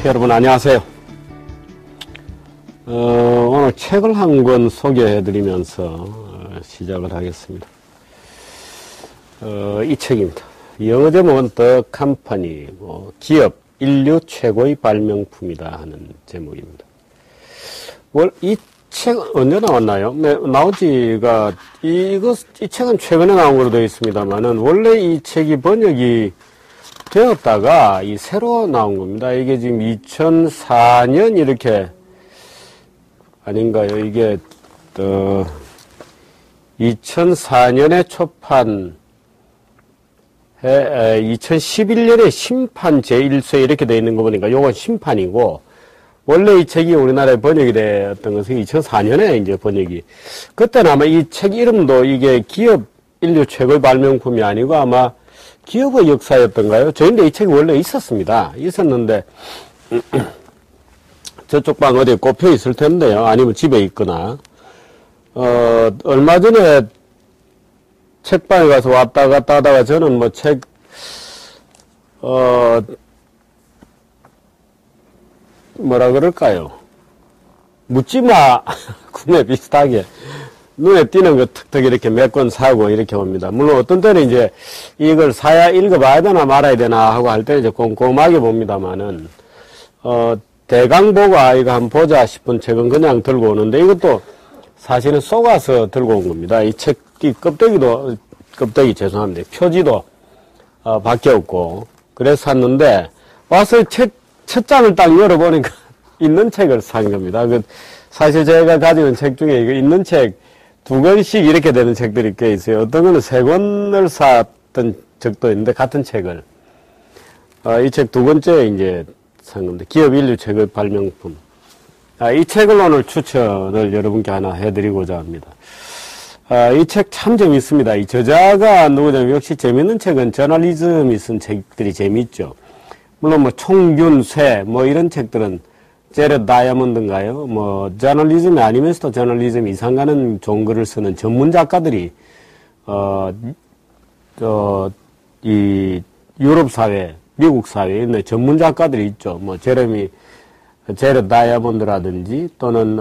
여러분 안녕하세요. 오늘 책을 한 권 소개해드리면서 시작을 하겠습니다. 이 책입니다. 영어 제목은 The Company, 기업 인류 최고의 발명품이다 하는 제목입니다. 이 책은 언제 나왔나요? 네, 나오지가 이 책은 최근에 나온 걸로 되어 있습니다만은 원래 이 책이 번역이 되었다가 이 새로 나온 겁니다. 이게 지금 2004년 이렇게 아닌가요? 이게 2004년에 초판해 2011년에 심판 제1쇄 이렇게 되어 있는 거 보니까 요건 심판이고, 원래 이 책이 우리나라에 번역이 되었던 것은 2004년에 이제 번역이, 그때는 아마 이 책 이름도 이게 기업 인류 최고의 발명품이 아니고 아마 기업의 역사였던가요? 저인데 이 책이 원래 있었는데 저쪽 방 어디에 꼽혀 있을 텐데요. 아니면 집에 있거나 얼마 전에 책방에 가서 왔다 갔다 하다가 저는 뭐라 그럴까요? 묻지마 구매 비슷하게 눈에 띄는 거 툭툭 이렇게 몇 권 사고 이렇게 옵니다. 물론 어떤 때는 이제 이걸 사야 읽어봐야 되나 말아야 되나 하고 할 때는 이제 꼼꼼하게 봅니다만은, 대강 보고 이거 한번 보자 싶은 책은 그냥 들고 오는데, 이것도 사실은 속아서 들고 온 겁니다. 이 책, 이 껍데기 죄송합니다. 표지도, 밖에 없고, 그래서 샀는데, 와서 첫 장을 딱 열어보니까 있는 책을 산 겁니다. 사실 제가 가지고 책 중에 이거 있는 책 2권씩 이렇게 되는 책들이 꽤 있어요. 어떤 거는 3권을 샀던 적도 있는데, 같은 책을. 이 책 2권째 이제 산 겁니다. 기업 인류 최고의 발명품. 이 책을 오늘 추천을 여러분께 하나 해드리고자 합니다. 이 책 참 재밌습니다. 이 저자가 누구냐면, 역시 재밌는 책은 저널리즘이 쓴 책들이 재밌죠. 물론 총균, 쇠, 이런 책들은 제렛 다이아몬드인가요? 저널리즘이 아니면서도 저널리즘 이상 가는 좋은 글을 쓰는 전문 작가들이, 이 유럽 사회, 미국 사회에 있는 전문 작가들이 있죠. 제렛 다이아몬드라든지, 또는,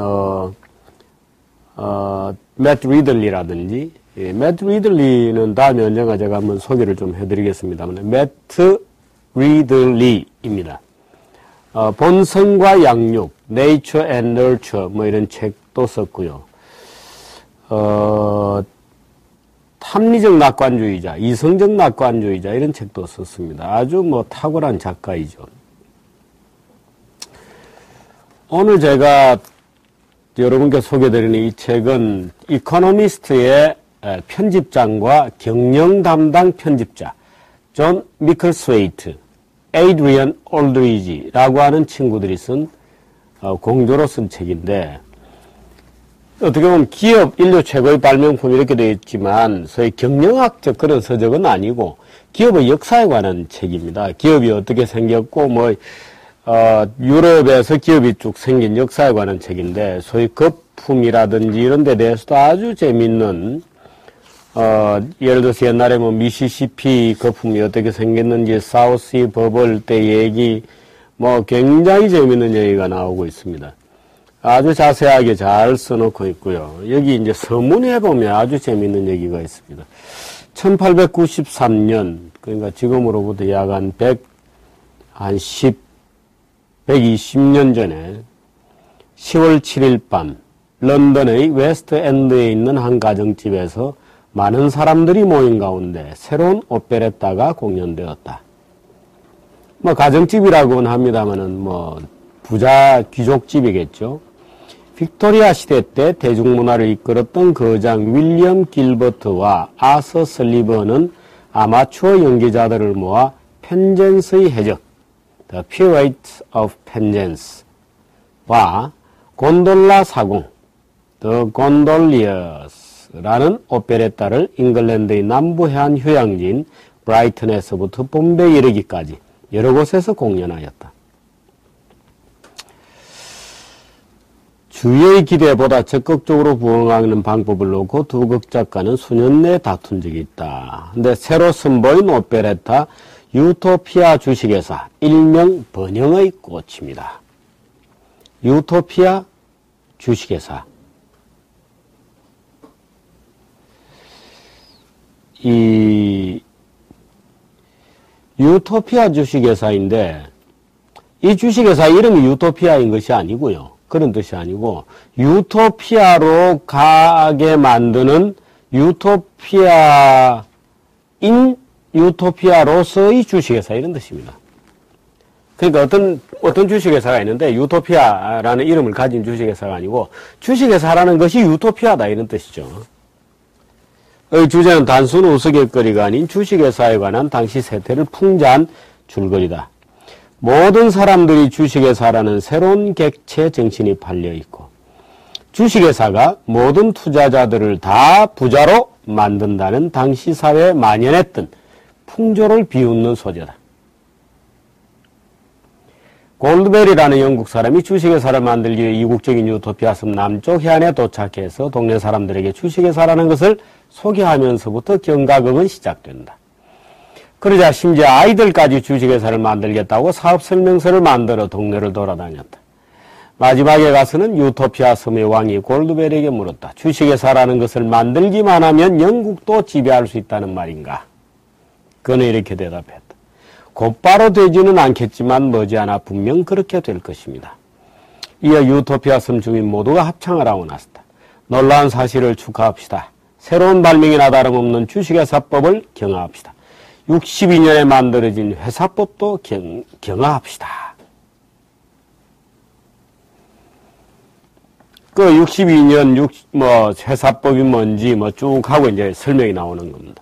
매트 리들리라든지, 매트 리들리는 다음에 언젠가 제가 한번 소개를 좀 해드리겠습니다만, 매트 리들리입니다. 본성과 양육, Nature and Nurture, 이런 책도 썼고요. 합리적 낙관주의자, 이성적 낙관주의자, 이런 책도 썼습니다. 아주 탁월한 작가이죠. 오늘 제가 여러분께 소개드리는 이 책은 이코노미스트의 편집장과 경영 담당 편집자, 존 미클스웨이트, 에이드리언 올드리지라고 하는 친구들이 쓴 공조로 쓴 책인데, 어떻게 보면 기업 인류 최고의 발명품 이렇게 되어 있지만 소위 경영학적 그런 서적은 아니고 기업의 역사에 관한 책입니다. 기업이 어떻게 생겼고 유럽에서 기업이 쭉 생긴 역사에 관한 책인데, 소위 거품이라든지 이런 데 대해서도 아주 재밌는, 예를 들어서 옛날에 미시시피 거품이 어떻게 생겼는지, 사우스 버블 때 얘기, 굉장히 재밌는 얘기가 나오고 있습니다. 아주 자세하게 잘 써놓고 있고요. 여기 이제 서문에 보면 아주 재밌는 얘기가 있습니다. 1893년, 그러니까 지금으로부터 약 한 120년 전에 10월 7일 밤, 런던의 웨스트 엔드에 있는 한 가정집에서 많은 사람들이 모인 가운데 새로운 오페레타가 공연되었다. 가정집이라고는 합니다만은 부자 귀족집이겠죠. 빅토리아 시대 때 대중문화를 이끌었던 거장 윌리엄 길버트와 아서 설리번은 아마추어 연기자들을 모아 펜젠스의 해적, The Pirates of Penjance와 곤돌라 사공, The Gondoliers 라는 오페레타를 잉글랜드의 남부 해안 휴양지인 브라이튼에서부터 봄베이에 이르기까지 여러 곳에서 공연하였다. 주위의 기대보다 적극적으로 부응하는 방법을 놓고 두 극작가는 수년 내에 다툰 적이 있다. 근데 새로 선보인 오페레타 유토피아 주식회사, 일명 번영의 꽃입니다. 유토피아 주식회사. 이 유토피아 주식회사인데, 이 주식회사 이름이 유토피아인 것이 아니고요. 그런 뜻이 아니고, 유토피아로 가게 만드는 유토피아인 유토피아로서의 주식회사, 이런 뜻입니다. 그러니까 어떤 주식회사가 있는데, 유토피아라는 이름을 가진 주식회사가 아니고, 주식회사라는 것이 유토피아다, 이런 뜻이죠. 의 주제는 단순 우스갯거리가 아닌 주식회사에 관한 당시 세태를 풍자한 줄거리다. 모든 사람들이 주식회사라는 새로운 객체 정신이 팔려있고, 주식회사가 모든 투자자들을 다 부자로 만든다는 당시 사회에 만연했던 풍조를 비웃는 소재다. 골드베리라는 영국 사람이 주식회사를 만들기 위해 이국적인 유토피아 섬 남쪽 해안에 도착해서 동네 사람들에게 주식회사라는 것을 소개하면서부터 경과극은 시작된다. 그러자 심지어 아이들까지 주식회사를 만들겠다고 사업설명서를 만들어 동네를 돌아다녔다. 마지막에 가서는 유토피아 섬의 왕이 골드베리에게 물었다. 주식회사라는 것을 만들기만 하면 영국도 지배할 수 있다는 말인가? 그는 이렇게 대답했다. 곧바로 되지는 않겠지만 머지않아 분명 그렇게 될 것입니다. 이어 유토피아 섬 주민 모두가 합창을 하고 나섰다. 놀라운 사실을 축하합시다. 새로운 발명이나 다름없는 주식회사법을 경하합시다. 62년에 만들어진 회사법도 경하합시다. 그 62년 회사법이 뭔지 쭉 하고 이제 설명이 나오는 겁니다.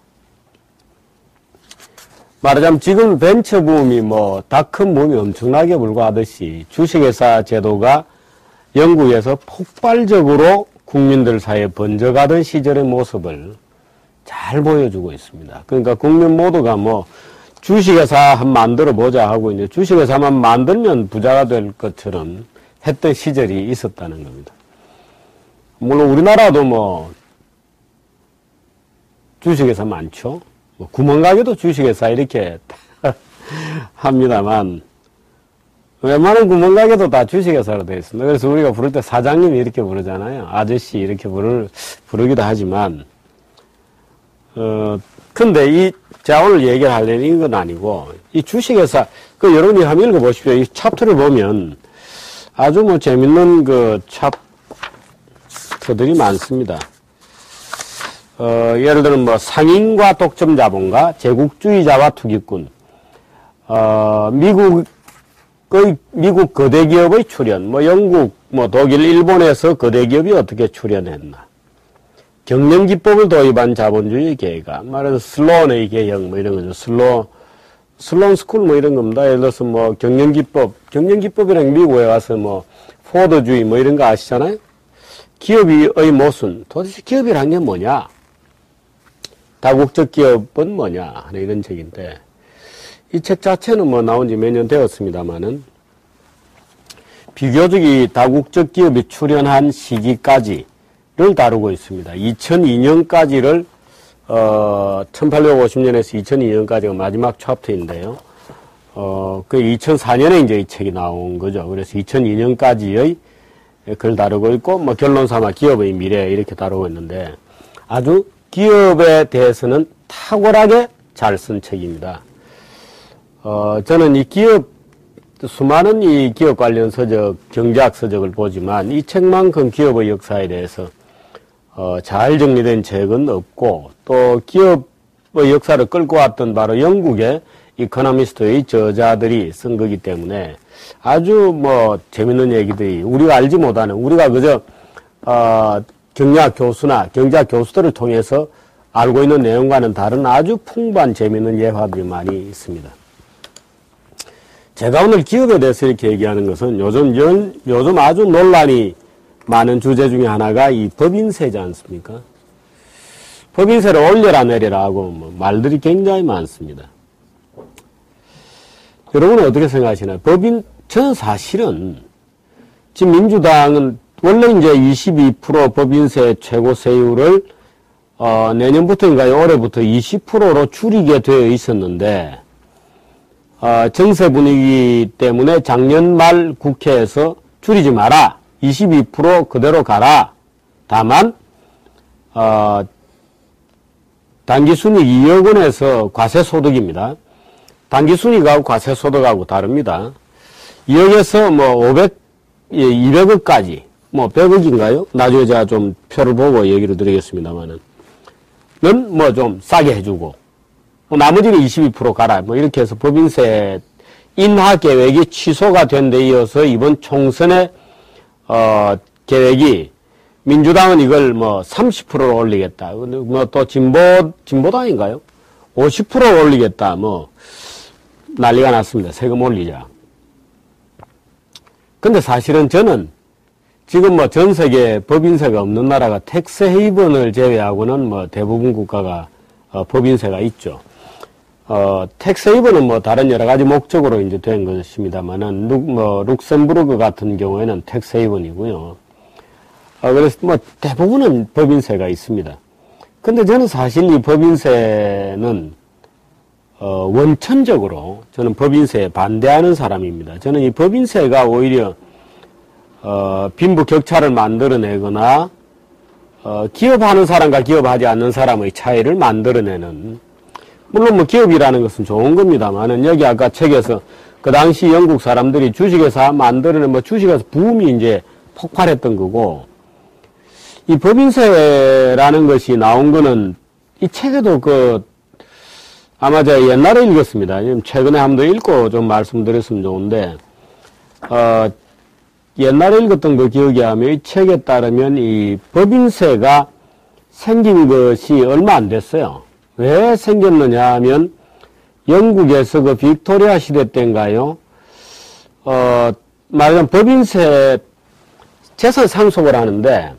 말하자면 지금 벤처 붐이 닷컴 붐이 엄청나게 불과하듯이 주식회사 제도가 영국에서 폭발적으로 국민들 사이에 번져가던 시절의 모습을 잘 보여주고 있습니다. 그러니까 국민 모두가 주식회사 한번 만들어 보자 하고 이제 주식회사만 만들면 부자가 될 것처럼 했던 시절이 있었다는 겁니다. 물론 우리나라도 주식회사 많죠. 구멍가게도 주식회사 이렇게 합니다만 웬만한 구멍가게도 다 주식회사로 되어 있습니다. 그래서 우리가 부를 때 사장님이 이렇게 부르잖아요. 아저씨 이렇게 부르기도 하지만 근데 제가 오늘 얘기를 하려는 이건 아니고 이 주식회사 여러분이 한번 읽어보십시오. 이 챕터를 보면 아주 재밌는 챕터들이 많습니다. 예를 들면 상인과 독점 자본가, 제국주의자와 투기꾼, 미국 거대 기업의 출현, 영국, 독일, 일본에서 거대 기업이 어떻게 출현했나, 경영 기법을 도입한 자본주의 계가, 말해서 슬론의 개혁, 이런 거죠. 슬론 스쿨 이런 겁니다. 예를 들어서 경영 기법이랑 미국에 와서 포드주의 이런 거 아시잖아요? 기업의 모순, 도대체 기업이란 게 뭐냐? 다국적 기업은 뭐냐? 이런 책인데, 이 책 자체는 나온 지 몇 년 되었습니다만은, 비교적 이 다국적 기업이 출현한 시기까지를 다루고 있습니다. 2002년까지를, 1850년에서 2002년까지가 마지막 챕터인데요. 그 2004년에 이제 이 책이 나온 거죠. 그래서 2002년까지의 그걸 다루고 있고, 결론 삼아 기업의 미래 이렇게 다루고 있는데, 아주 기업에 대해서는 탁월하게 잘 쓴 책입니다. 저는 이 수많은 이 기업 관련 서적, 경제학 서적을 보지만 이 책만큼 기업의 역사에 대해서, 잘 정리된 책은 없고, 또 기업의 역사를 끌고 왔던 바로 영국의 이코노미스트의 저자들이 쓴 거기 때문에 아주 재밌는 얘기들이 우리가 알지 못하는, 우리가 그저, 경제학 교수나 경제학 교수들을 통해서 알고 있는 내용과는 다른 아주 풍부한 재미있는 예화들이 많이 있습니다. 제가 오늘 기업에 대해서 이렇게 얘기하는 것은 요즘 아주 논란이 많은 주제 중에 하나가 이 법인세지 않습니까? 법인세를 올려라 내려라 하고 말들이 굉장히 많습니다. 여러분은 어떻게 생각하시나요? 저는 사실은 지금 민주당은 원래 이제 22% 법인세 최고 세율을 내년부터인가요? 올해부터 20%로 줄이게 되어 있었는데 정세 분위기 때문에 작년 말 국회에서 줄이지 마라. 22% 그대로 가라. 다만 당기순이익 2억 원에서 과세소득입니다. 당기순이익하고 과세소득하고 다릅니다. 2억에서 뭐 200억까지, 뭐 100억인가요? 나중에 제가 좀 표를 보고 얘기를 드리겠습니다만은, 는 뭐 좀 싸게 해주고, 나머지는 22% 가라. 뭐 이렇게 해서 법인세 인하 계획이 취소가 된 데 이어서 이번 총선의, 계획이 민주당은 이걸 뭐 30%로 올리겠다. 뭐 또 진보당인가요? 50% 올리겠다. 뭐 난리가 났습니다. 세금 올리자. 근데 사실은 저는 지금 뭐 전 세계 법인세가 없는 나라가 텍스 헤이븐을 제외하고는 뭐 대부분 국가가 법인세가 있죠. 텍스 헤이븐은 뭐 다른 여러 가지 목적으로 이제 된 것입니다만은 룩셈부르크 같은 경우에는 텍스 헤이븐이고요. 그래서 뭐 대부분은 법인세가 있습니다. 근데 저는 사실 이 법인세는 원천적으로 저는 법인세에 반대하는 사람입니다. 저는 이 법인세가 오히려 빈부격차를 만들어내거나 기업하는 사람과 기업하지 않는 사람의 차이를 만들어내는, 물론 뭐 기업이라는 것은 좋은 겁니다만은, 여기 아까 책에서 그 당시 영국 사람들이 주식회사 만들어낸 뭐 주식회사 붐이 이제 폭발했던 거고, 이 법인세라는 것이 나온 거는 이 책에도 아마 제가 옛날에 읽었습니다. 최근에 한 번 더 읽고 좀 말씀드렸으면 좋은데, 옛날에 읽었던 그 기억이 하면 이 책에 따르면 이 법인세가 생긴 것이 얼마 안 됐어요. 왜 생겼느냐 하면 영국에서 그 빅토리아 시대 때인가요? 말하자면 법인세 재산 상속을 하는데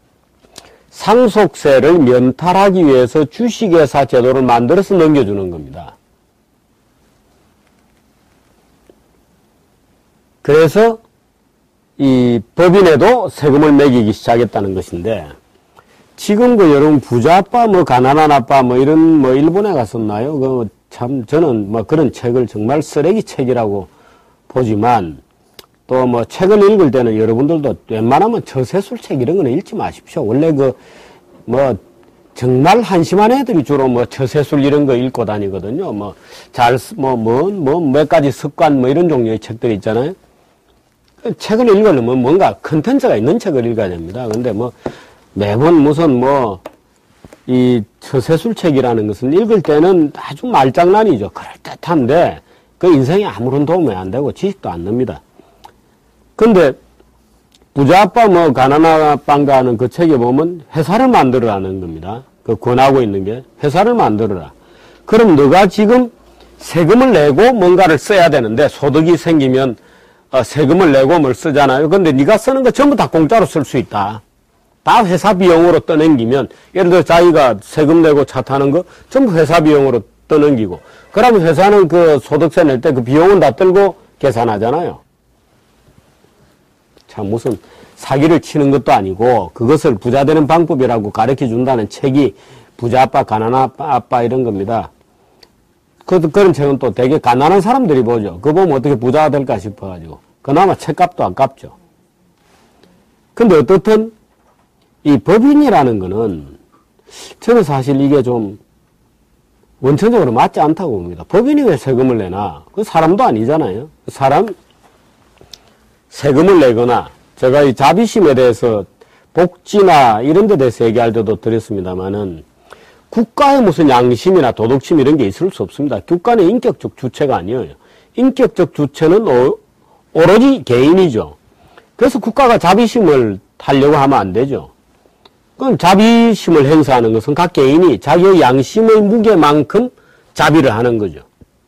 상속세를 면탈하기 위해서 주식회사 제도를 만들어서 넘겨주는 겁니다. 그래서 이 법인에도 세금을 매기기 시작했다는 것인데, 지금 여러분 부자 아빠 뭐 가난한 아빠 뭐 이런 뭐 일본에 갔었나요? 참 저는 뭐 그런 책을 정말 쓰레기 책이라고 보지만, 또 뭐 책을 읽을 때는 여러분들도 웬만하면 저세술 책 이런 거는 읽지 마십시오. 원래 뭐 정말 한심한 애들이 주로 뭐 저세술 이런 거 읽고 다니거든요. 몇 가지 습관 뭐 이런 종류의 책들이 있잖아요. 책을 읽으려면 뭔가 컨텐츠가 있는 책을 읽어야 됩니다. 근데 뭐 매번 무슨 이 저세술 책이라는 것은 읽을 때는 아주 말장난이죠. 그럴듯한데 그 인생에 아무런 도움이 안 되고 지식도 안 납니다. 근데 부자 아빠 뭐 가난한 아빠인가 하는 그 책에 보면 회사를 만들어라는 겁니다. 그 권하고 있는 게 회사를 만들어라. 그럼 너가 지금 세금을 내고 뭔가를 써야 되는데, 소득이 생기면 세금을 내고 뭘 쓰잖아요. 근데 네가 쓰는 거 전부 다 공짜로 쓸 수 있다. 다 회사 비용으로 떠넘기면, 예를 들어 자기가 세금 내고 차 타는 거 전부 회사 비용으로 떠넘기고, 그러면 회사는 그 소득세 낼 때 그 비용은 다 들고 계산하잖아요. 참 무슨 사기를 치는 것도 아니고 그것을 부자 되는 방법이라고 가르쳐 준다는 책이 부자 아빠, 가난한 아빠 이런 겁니다. 그런 책은 또 되게 가난한 사람들이 보죠. 그거 보면 어떻게 부자가 될까 싶어가지고. 그나마 책값도 아깝죠. 근데 어떻든 이 법인이라는 거는 저는 사실 이게 좀 원천적으로 맞지 않다고 봅니다. 법인이 왜 세금을 내나? 그 사람도 아니잖아요. 사람 세금을 내거나, 제가 이 자비심에 대해서 복지나 이런 데 대해서 얘기할 때도 드렸습니다만은, 국가에 무슨 양심이나 도덕심 이런 게 있을 수 없습니다. 국가는 인격적 주체가 아니에요. 인격적 주체는 오로지 개인이죠. 그래서 국가가 자비심을 하려고 하면 안 되죠. 그럼 자비심을 행사하는 것은 각 개인이 자기의 양심의 무게만큼 자비를 하는 거죠.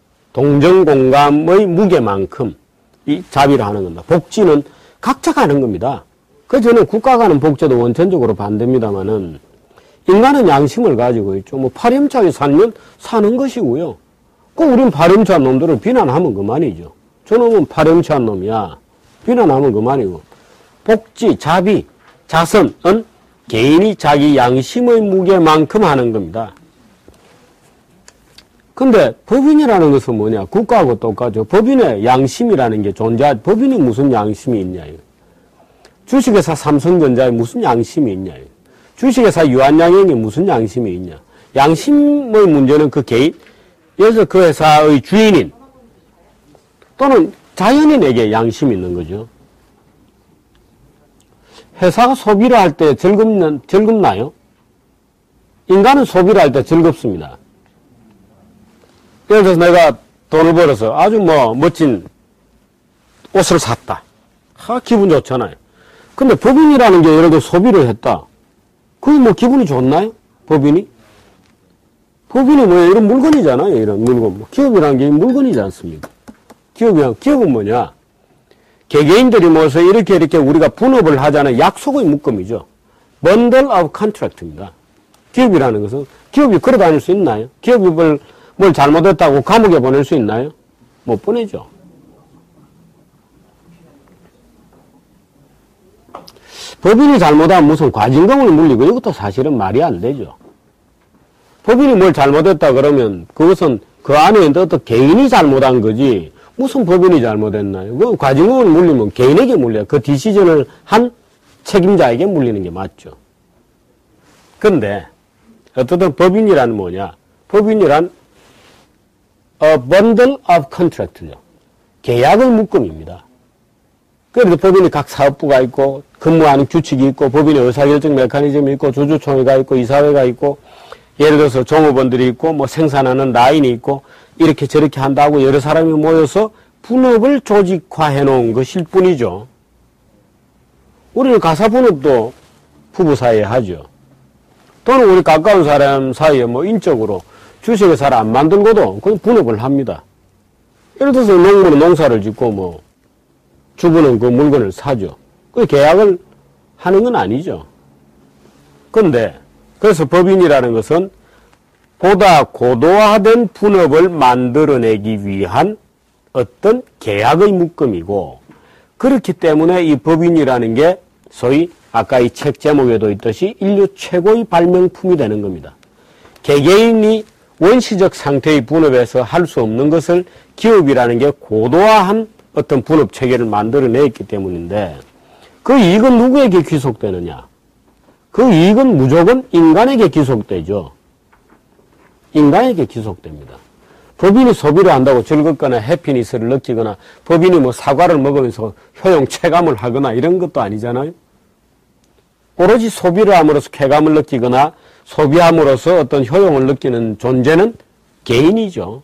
동정공감의 무게만큼 이 자비를 하는 겁니다. 복지는 각자가 하는 겁니다. 그래서 저는 국가가 하는 복지도 원천적으로 반대입니다만은, 인간은 양심을 가지고 있죠. 뭐 파렴치하게 살면 사는 것이고요. 우린 파렴치한 놈들을 비난하면 그만이죠. 저놈은 파렴치한 놈이야. 비난하면 그만이고. 복지, 자비, 자선은 개인이 자기 양심의 무게만큼 하는 겁니다. 근데 법인이라는 것은 뭐냐? 국가하고 똑같죠. 법인의 양심이라는 게 법인이 무슨 양심이 있냐? 주식회사 삼성전자에 무슨 양심이 있냐? 주식회사 유한양행이 무슨 양심이 있냐? 양심의 문제는 그 개인, 예를 들어 그 회사의 주인인 또는 자연인에게 양심이 있는 거죠. 회사가 소비를 할 때 즐겁나요? 인간은 소비를 할 때 즐겁습니다. 예를 들어서 내가 돈을 벌어서 아주 멋진 옷을 샀다. 기분 좋잖아요. 근데 법인이라는 게 예를 들어 소비를 했다. 그게 기분이 좋나요? 법인이? 법인이 이런 물건이잖아요. 이런 물건. 기업이라는 게 물건이지 않습니까? 기업은 뭐냐? 개개인들이 모여서 이렇게 우리가 분업을 하자는 약속의 묶음이죠. Bundle of Contract입니다. 기업이라는 것은, 기업이 걸어 다닐 수 있나요? 기업이 뭘 잘못했다고 감옥에 보낼 수 있나요? 못 보내죠. 법인이 잘못하면 무슨 과징금을 물리고 이것도 사실은 말이 안 되죠. 법인이 뭘 잘못했다 그러면 그것은 그 안에 있는 어떤 개인이 잘못한 거지 무슨 법인이 잘못했나요? 그 과징금을 물리면 개인에게 물려요. 그 디시전을 한 책임자에게 물리는 게 맞죠. 근데 어쨌든 법인이란 뭐냐? 법인이란 a bundle of contract죠. 계약의 묶음입니다. 그래서 법인이 각 사업부가 있고 근무하는 규칙이 있고 법인의 의사결정 메커니즘이 있고 주주총회가 있고 이사회가 있고 예를 들어서 종업원들이 있고 생산하는 라인이 있고 이렇게 저렇게 한다고 여러 사람이 모여서 분업을 조직화해 놓은 것일 뿐이죠. 우리는 가사분업도 부부 사이에 하죠. 또는 우리 가까운 사람 사이에 인적으로 주식회사를 안 만들고도 그냥 분업을 합니다. 예를 들어서 농부는 농사를 짓고 주부는 그 물건을 사죠. 그 계약을 하는 건 아니죠. 근데 그래서 법인이라는 것은 보다 고도화된 분업을 만들어내기 위한 어떤 계약의 묶음이고 그렇기 때문에 이 법인이라는 게 소위 아까 이 책 제목에도 있듯이 인류 최고의 발명품이 되는 겁니다. 개개인이 원시적 상태의 분업에서 할 수 없는 것을 기업이라는 게 고도화한 어떤 분업 체계를 만들어냈기 때문인데 그 이익은 누구에게 귀속되느냐? 그 이익은 무조건 인간에게 귀속되죠. 인간에게 귀속됩니다. 법인이 소비를 한다고 즐겁거나 해피니스를 느끼거나 법인이 사과를 먹으면서 효용 체감을 하거나 이런 것도 아니잖아요. 오로지 소비를 함으로써 쾌감을 느끼거나 소비함으로써 어떤 효용을 느끼는 존재는 개인이죠.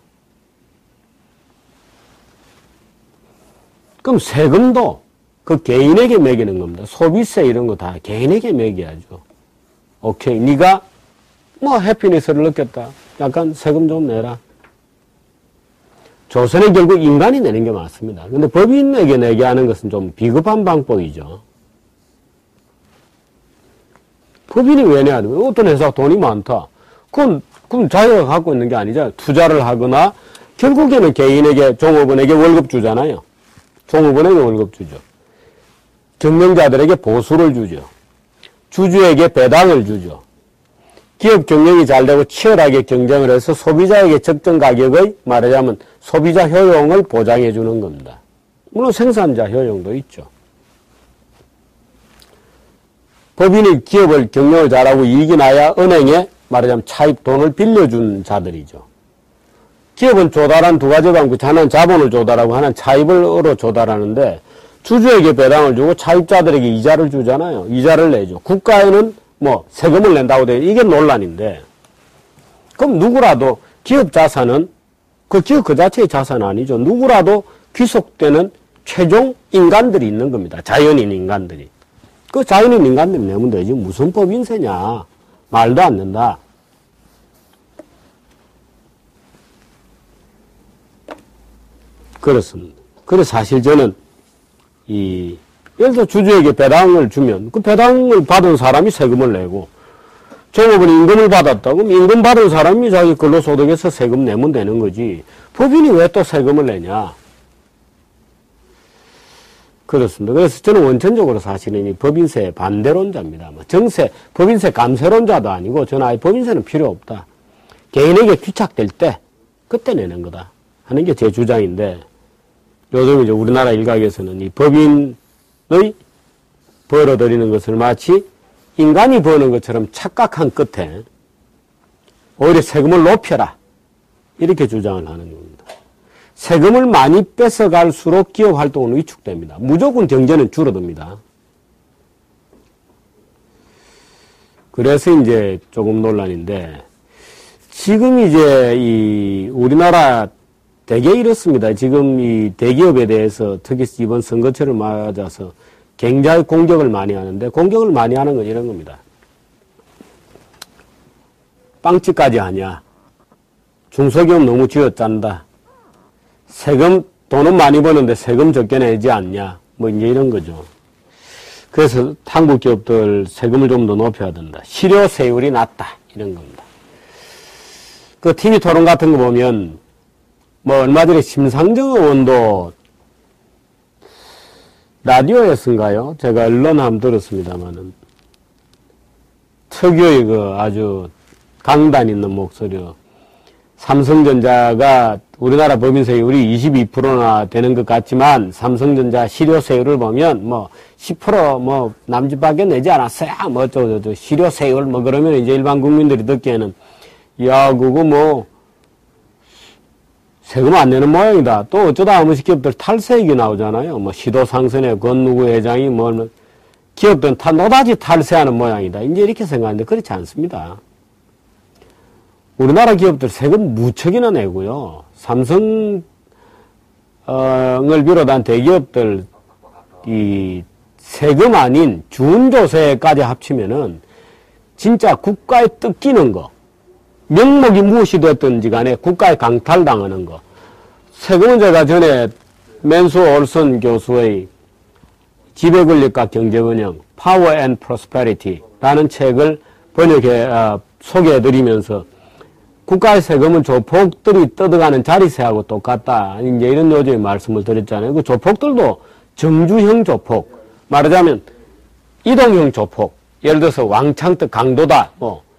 그럼 세금도 그 개인에게 매기는 겁니다. 소비세 이런 거 다 개인에게 매겨야죠. 오케이, 네가 해피니스를 느꼈다. 약간 세금 좀 내라. 조선은 결국 인간이 내는 게 맞습니다. 근데 법인에게 내게 하는 것은 좀 비겁한 방법이죠. 법인이 왜 내야 돼? 어떤 회사가 돈이 많다. 그럼 자기가 갖고 있는 게 아니잖아요. 투자를 하거나 결국에는 개인에게, 종업원에게 월급 주잖아요. 종업원에게 월급 주죠. 경영자들에게 보수를 주죠. 주주에게 배당을 주죠. 기업 경영이 잘 되고 치열하게 경쟁을 해서 소비자에게 적정 가격의 말하자면 소비자 효용을 보장해 주는 겁니다. 물론 생산자 효용도 있죠. 법인이 기업을 경영을 잘하고 이익이 나야 은행에 말하자면 차입 돈을 빌려준 자들이죠. 기업은 조달한 두 가지가 있고 하나는 자본을 조달하고 하나는 차입으로 조달하는데 주주에게 배당을 주고 차입자들에게 이자를 주잖아요. 이자를 내죠. 국가에는 세금을 낸다고 돼. 이게 논란인데. 그럼 누구라도 기업 자산은 그 기업 그 자체의 자산 아니죠. 누구라도 귀속되는 최종 인간들이 있는 겁니다. 자연인 인간들이. 그 자연인 인간들이 내면 되지. 무슨 법인세냐. 말도 안 된다. 그렇습니다. 그래서 사실 저는 예를 들어 주주에게 배당을 주면 그 배당을 받은 사람이 세금을 내고 종업원이 임금을 받았다. 그럼 임금 받은 사람이 자기 근로소득에서 세금 내면 되는 거지. 법인이 왜 또 세금을 내냐. 그렇습니다. 그래서 저는 원천적으로 사실은 이 법인세 반대론자입니다. 법인세 감세론자도 아니고 저는 아예 법인세는 필요 없다. 개인에게 귀착될 때 그때 내는 거다 하는 게 제 주장인데, 요즘 이제 우리나라 일각에서는 이 법인의 벌어들이는 것을 마치 인간이 버는 것처럼 착각한 끝에 오히려 세금을 높여라 이렇게 주장을 하는 겁니다. 세금을 많이 뺏어갈수록 기업 활동은 위축됩니다. 무조건 경제는 줄어듭니다. 그래서 이제 조금 논란인데, 지금 이제 이 우리나라 되게 이렇습니다. 지금 이 대기업에 대해서 특히 이번 선거철을 맞아서 굉장히 공격을 많이 하는데, 공격을 많이 하는 건 이런 겁니다. 빵집까지 하냐? 중소기업 너무 쥐어짠다. 세금, 돈은 많이 버는데 세금 적게 내지 않냐? 뭐 이제 이런 거죠. 그래서 한국 기업들 세금을 좀 더 높여야 된다. 실효세율이 낮다. 이런 겁니다. 그 TV 토론 같은 거 보면, 뭐 얼마 전에 심상정 의원도 라디오에서인가요? 제가 언론 한번 들었습니다만은 특유의 그 아주 강단 있는 목소리로 삼성전자가 우리나라 법인세율이 22%나 되는 것 같지만 삼성전자 실효세율을 보면 뭐 10% 뭐 남짓밖에 내지 않았어요. 뭐 어쩌고저쩌고 실효세율 뭐 그러면 이제 일반 국민들이 듣기에는 야 그거 뭐 세금 안 내는 모양이다. 또 어쩌다 한 번씩 기업들 탈세액이 나오잖아요. 뭐 시도상선의 권누구 회장이 뭐 기업들은 노다지 탈세하는 모양이다. 이제 이렇게 생각하는데 그렇지 않습니다. 우리나라 기업들 세금 무척이나 내고요. 삼성을 비롯한 대기업들 이 세금 아닌 준조세까지 합치면은 진짜 국가에 뜯기는 거, 명목이 무엇이 됐든지 간에 국가에 강탈당하는 거. 세금은 제가 전에 맨수 올슨 교수의 지배권력과 경제번영, Power and Prosperity라는 책을 소개해드리면서 국가의 세금은 조폭들이 뜯어가는 자리세하고 똑같다. 이제 이런 요즘에 말씀을 드렸잖아요. 그 조폭들도 정주형 조폭, 말하자면 이동형 조폭, 예를 들어서 왕창떡 강도다,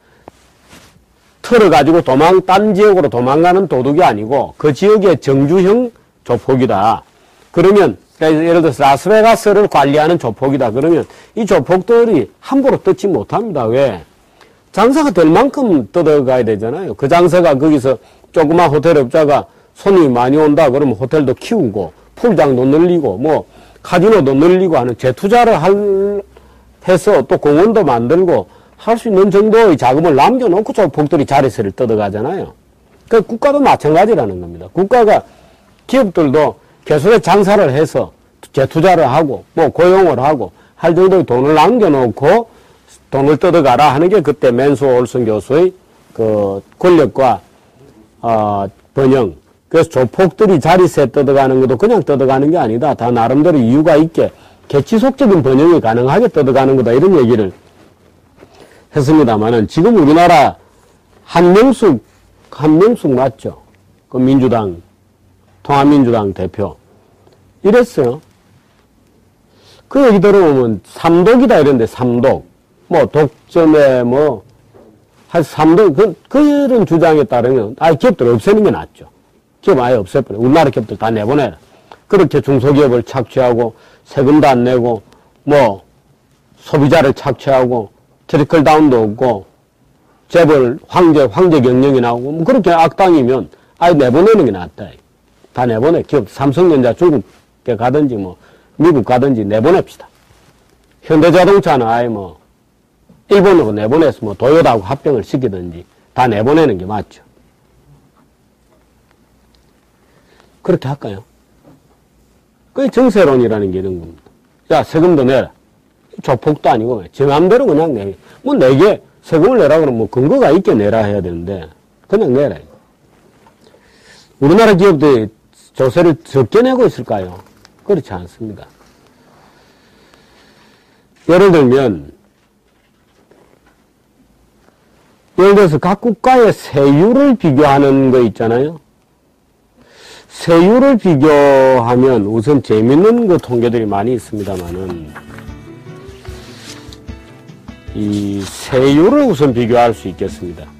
틀을 가지고 딴 지역으로 도망가는 도둑이 아니고 그 지역의 정주형 조폭이다. 그러면 예를 들어서 라스베가스를 관리하는 조폭이다. 그러면 이 조폭들이 함부로 뜯지 못합니다. 왜? 장사가 될 만큼 뜯어가야 되잖아요. 그 장사가 거기서 조그만 호텔 업자가 손님이 많이 온다 그러면 호텔도 키우고 풀장도 늘리고 뭐 카지노도 늘리고 하는 재투자를 해서 또 공원도 만들고 할 수 있는 정도의 자금을 남겨놓고 조폭들이 자리세를 뜯어가잖아요. 그 국가도 마찬가지라는 겁니다. 국가가 기업들도 계속해서 장사를 해서 재투자를 하고 뭐 고용을 하고 할 정도의 돈을 남겨놓고 돈을 뜯어가라 하는 게 그때 맨수 올슨 교수의 그 권력과 번영. 그래서 조폭들이 자리세 뜯어가는 것도 그냥 뜯어가는 게 아니다. 다 나름대로 이유가 있게 개취속적인 번영이 가능하게 뜯어가는 거다. 이런 얘기를 했습니다만은 지금 우리나라 한명숙 맞죠? 그 민주당, 통합민주당 대표. 이랬어요. 그 얘기 들어보면 삼독이다 이런데 삼독. 뭐 독점에 한 삼독 그런 주장에 따르면 아예 기업들 없애는 게 낫죠. 기업 아예 없애버려. 우리나라 기업들 다 내보내라. 그렇게 중소기업을 착취하고 세금도 안 내고 뭐 소비자를 착취하고 트리클 다운도 없고 재벌 황제 경영이 나오고 뭐 그렇게 악당이면 아예 내보내는 게 낫다. 다 내보내. 기업 삼성전자 중국에 가든지 뭐 미국 가든지 내보냅시다. 현대자동차는 아예 일본으로 내보내서 도요다하고 합병을 시키든지 다 내보내는 게 맞죠. 그렇게 할까요? 그게 정세론이라는 게 이런 겁니다. 야, 세금도 내라. 조폭도 아니고, 제 맘대로 그냥 내게. 내게 세금을 내라 그러면 근거가 있게 내라 해야 되는데, 그냥 내라. 우리나라 기업들이 조세를 적게 내고 있을까요? 그렇지 않습니다. 예를 들어서 각 국가의 세율을 비교하는 거 있잖아요. 세율을 비교하면 우선 재밌는 그 통계들이 많이 있습니다만은 이 세율을 우선 비교할 수 있겠습니다.